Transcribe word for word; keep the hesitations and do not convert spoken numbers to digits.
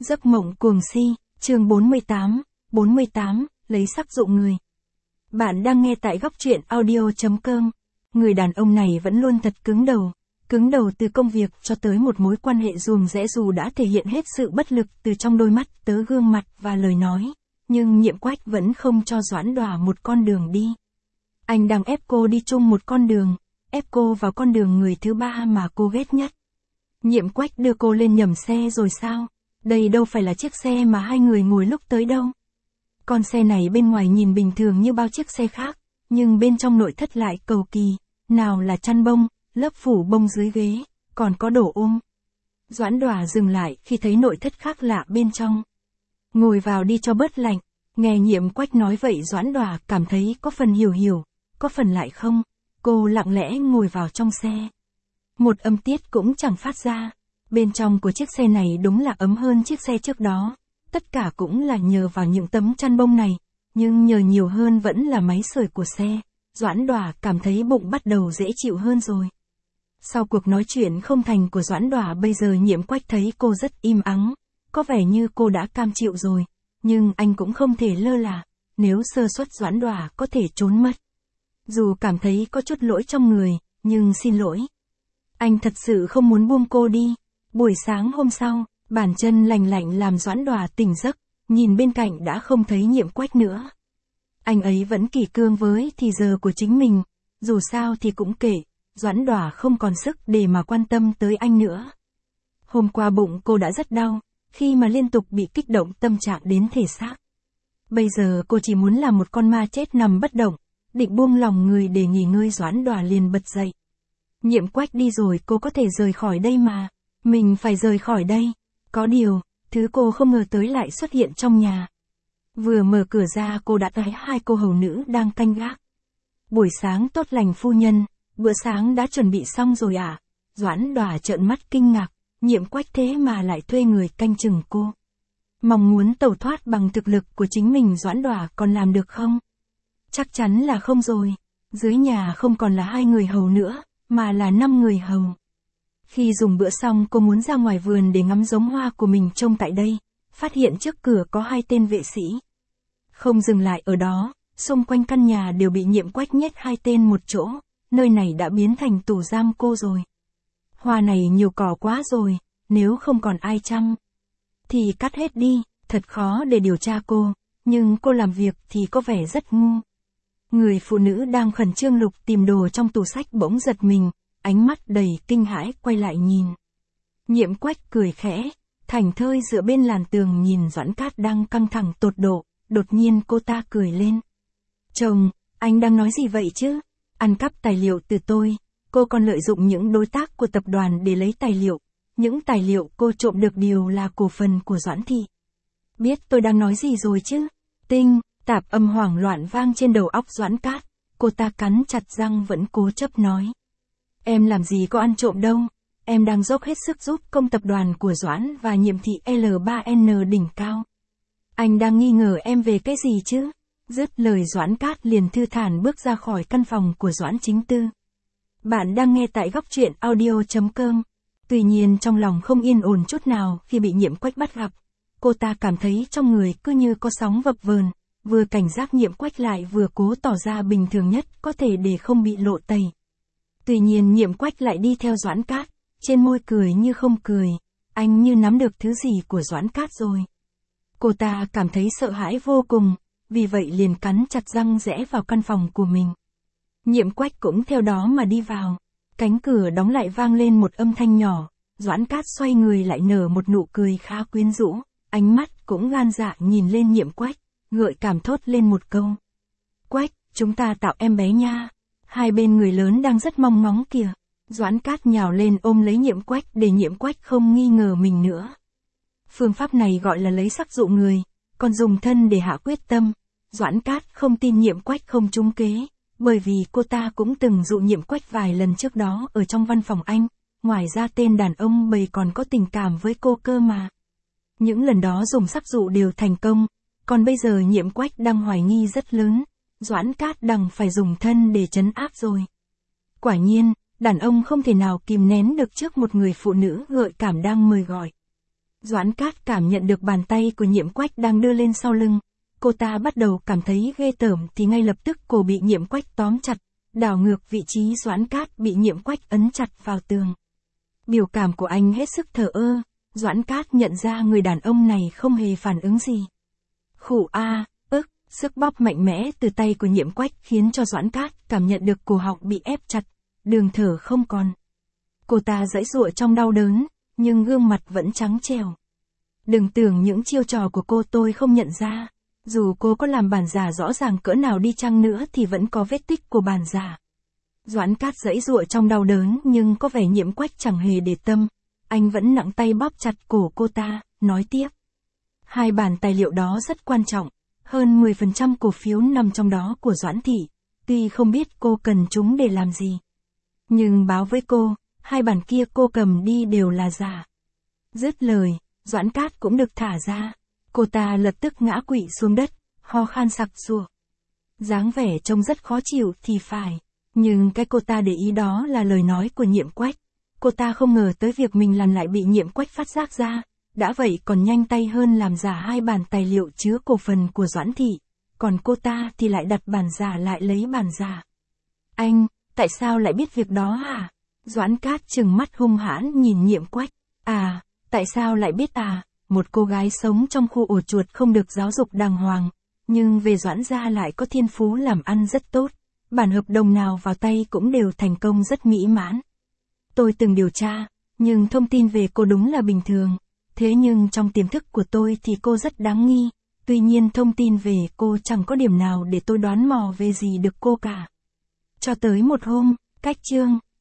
Giấc mộng cuồng si, chương bốn mươi tám, bốn mươi tám, lấy sắc dụ người. Bạn đang nghe tại góc truyện audio.com. Người đàn ông này vẫn luôn thật cứng đầu. Cứng đầu từ công việc cho tới một mối quan hệ ruồng rẽ, dù đã thể hiện hết sự bất lực từ trong đôi mắt tớ gương mặt và lời nói. Nhưng Nhiệm Quách vẫn không cho Doãn Đòa một con đường đi. Anh đang ép cô đi chung một con đường, ép cô vào con đường người thứ ba mà cô ghét nhất. Nhiệm Quách đưa cô lên nhầm xe rồi sao? Đây đâu phải là chiếc xe mà hai người ngồi lúc tới đâu. Con xe này bên ngoài nhìn bình thường như bao chiếc xe khác, nhưng bên trong nội thất lại cầu kỳ, nào là chăn bông, lớp phủ bông dưới ghế, còn có đồ ôm. Doãn Đòa dừng lại khi thấy nội thất khác lạ bên trong. Ngồi vào đi cho bớt lạnh. Nghe Nhiệm Quách nói vậy, Doãn Đòa cảm thấy có phần hiểu hiểu, có phần lại không. Cô lặng lẽ ngồi vào trong xe. Một âm tiết cũng chẳng phát ra. Bên trong của chiếc xe này đúng là ấm hơn chiếc xe trước đó. Tất cả cũng là nhờ vào những tấm chăn bông này, nhưng nhờ nhiều hơn vẫn là máy sưởi của xe. Doãn Đòa cảm thấy bụng bắt đầu dễ chịu hơn rồi. Sau cuộc nói chuyện không thành của Doãn Đòa, bây giờ Nhiệm Quách thấy cô rất im ắng, có vẻ như cô đã cam chịu rồi, nhưng anh cũng không thể lơ là, nếu sơ suất Doãn Đòa có thể trốn mất. Dù cảm thấy có chút lỗi trong người, nhưng xin lỗi. Anh thật sự không muốn buông cô đi. Buổi sáng hôm sau, bàn chân lành lạnh làm Doãn Đòa tỉnh giấc, nhìn bên cạnh đã không thấy Nhiệm Quách nữa. Anh ấy vẫn kỷ cương với thì giờ của chính mình, dù sao thì cũng kệ, Doãn Đòa không còn sức để mà quan tâm tới anh nữa. Hôm qua bụng cô đã rất đau, khi mà liên tục bị kích động tâm trạng đến thể xác. Bây giờ cô chỉ muốn là một con ma chết nằm bất động, định buông lòng người để nghỉ ngơi. Doãn Đòa liền bật dậy. Nhiệm Quách đi rồi cô có thể rời khỏi đây mà. Mình phải rời khỏi đây. Có điều, thứ cô không ngờ tới lại xuất hiện trong nhà. Vừa mở cửa ra cô đã thấy hai cô hầu nữ đang canh gác. Buổi sáng tốt lành phu nhân, bữa sáng đã chuẩn bị xong rồi à? Doãn Đòa trợn mắt kinh ngạc, Nhiệm Quách thế mà lại thuê người canh chừng cô. Mong muốn tẩu thoát bằng thực lực của chính mình, Doãn Đòa còn làm được không? Chắc chắn là không rồi. Dưới nhà không còn là hai người hầu nữa, mà là năm người hầu. Khi dùng bữa xong, cô muốn ra ngoài vườn để ngắm giống hoa của mình trông tại đây, phát hiện trước cửa có hai tên vệ sĩ. Không dừng lại ở đó, xung quanh căn nhà đều bị Nhiệm Quách nhét hai tên một chỗ, nơi này đã biến thành tù giam cô rồi. Hoa này nhiều cỏ quá rồi, nếu không còn ai chăm, thì cắt hết đi, thật khó để điều tra cô, nhưng cô làm việc thì có vẻ rất ngu. Người phụ nữ đang khẩn trương lục tìm đồ trong tủ sách bỗng giật mình, ánh mắt đầy kinh hãi quay lại nhìn. Nhiệm Quách cười khẽ, thảnh thơi dựa bên làn tường nhìn Doãn Cát đang căng thẳng tột độ, đột nhiên cô ta cười lên. Chồng, anh đang nói gì vậy chứ? Ăn cắp tài liệu từ tôi, cô còn lợi dụng những đối tác của tập đoàn để lấy tài liệu. Những tài liệu cô trộm được đều là cổ phần của Doãn Thị. Biết tôi đang nói gì rồi chứ? Tinh, tạp âm hoảng loạn vang trên đầu óc Doãn Cát, cô ta cắn chặt răng vẫn cố chấp nói. Em làm gì có ăn trộm đâu, em đang dốc hết sức giúp công tập đoàn của Doãn và Nhiệm Thị L ba N đỉnh cao. Anh đang nghi ngờ em về cái gì chứ? Dứt lời Doãn Cát liền thư thản bước ra khỏi căn phòng của Doãn Chính Tư. Bạn đang nghe tại góc truyện audio.com. Tuy nhiên trong lòng không yên ổn chút nào khi bị Nhiệm Quách bắt gặp. Cô ta cảm thấy trong người cứ như có sóng vập vờn, vừa cảnh giác Nhiệm Quách lại vừa cố tỏ ra bình thường nhất có thể để không bị lộ tẩy. Tuy nhiên Nhiệm Quách lại đi theo Doãn Cát, trên môi cười như không cười, anh như nắm được thứ gì của Doãn Cát rồi. Cô ta cảm thấy sợ hãi vô cùng, vì vậy liền cắn chặt răng rẽ vào căn phòng của mình. Nhiệm Quách cũng theo đó mà đi vào. Cánh cửa đóng lại vang lên một âm thanh nhỏ, Doãn Cát xoay người lại nở một nụ cười khá quyến rũ, ánh mắt cũng gan dạ nhìn lên Nhiệm Quách, gợi cảm thốt lên một câu. Quách, chúng ta tạo em bé nha. Hai bên người lớn đang rất mong ngóng kìa. Doãn Cát nhào lên ôm lấy Nhiệm Quách để Nhiệm Quách không nghi ngờ mình nữa. Phương pháp này gọi là lấy sắc dụ người, còn dùng thân để hạ quyết tâm. Doãn Cát không tin Nhiệm Quách không trúng kế, bởi vì cô ta cũng từng dụ Nhiệm Quách vài lần trước đó ở trong văn phòng anh, ngoài ra tên đàn ông bầy còn có tình cảm với cô cơ mà. Những lần đó dùng sắc dụ đều thành công, còn bây giờ Nhiệm Quách đang hoài nghi rất lớn, Doãn Cát đành phải dùng thân để trấn áp rồi. Quả nhiên, đàn ông không thể nào kìm nén được trước một người phụ nữ gợi cảm đang mời gọi. Doãn Cát cảm nhận được bàn tay của Nhiệm Quách đang đưa lên sau lưng. Cô ta bắt đầu cảm thấy ghê tởm thì ngay lập tức cổ bị Nhiệm Quách tóm chặt, đảo ngược vị trí Doãn Cát bị Nhiệm Quách ấn chặt vào tường. Biểu cảm của anh hết sức thờ ơ, Doãn Cát nhận ra người đàn ông này không hề phản ứng gì. Khụ a, ức, sức bóp mạnh mẽ từ tay của Nhiệm Quách khiến cho Doãn Cát cảm nhận được cổ họng bị ép chặt, đường thở không còn. Cô ta giãy giụa trong đau đớn, nhưng gương mặt vẫn trắng trẻo. Đừng tưởng những chiêu trò của cô tôi không nhận ra. Dù cô có làm bản giả rõ ràng cỡ nào đi chăng nữa thì vẫn có vết tích của bản giả. Doãn Cát giãy giụa trong đau đớn nhưng có vẻ Nhiệm Quách chẳng hề để tâm. Anh vẫn nặng tay bóp chặt cổ cô ta, nói tiếp. Hai bản tài liệu đó rất quan trọng, hơn mười phần trăm cổ phiếu nằm trong đó của Doãn Thị, tuy không biết cô cần chúng để làm gì. Nhưng báo với cô, hai bản kia cô cầm đi đều là giả. Dứt lời, Doãn Cát cũng được thả ra. Cô ta lập tức ngã quỵ xuống đất, ho khan sặc sụa. Dáng vẻ trông rất khó chịu thì phải, nhưng cái cô ta để ý đó là lời nói của Nhiệm Quách. Cô ta không ngờ tới việc mình làm lại bị Nhiệm Quách phát giác ra, đã vậy còn nhanh tay hơn làm giả hai bản tài liệu chứa cổ phần của Doãn Thị, còn cô ta thì lại đặt bản giả lại lấy bản giả. Anh, tại sao lại biết việc đó hả? Doãn Cát trừng mắt hung hãn nhìn Nhiệm Quách. À, tại sao lại biết à? Một cô gái sống trong khu ổ chuột không được giáo dục đàng hoàng, nhưng về Doãn gia lại có thiên phú làm ăn rất tốt, bản hợp đồng nào vào tay cũng đều thành công rất mỹ mãn. Tôi từng điều tra, nhưng thông tin về cô đúng là bình thường, thế nhưng trong tiềm thức của tôi thì cô rất đáng nghi, tuy nhiên thông tin về cô chẳng có điểm nào để tôi đoán mò về gì được cô cả. Cho tới một hôm, cách chương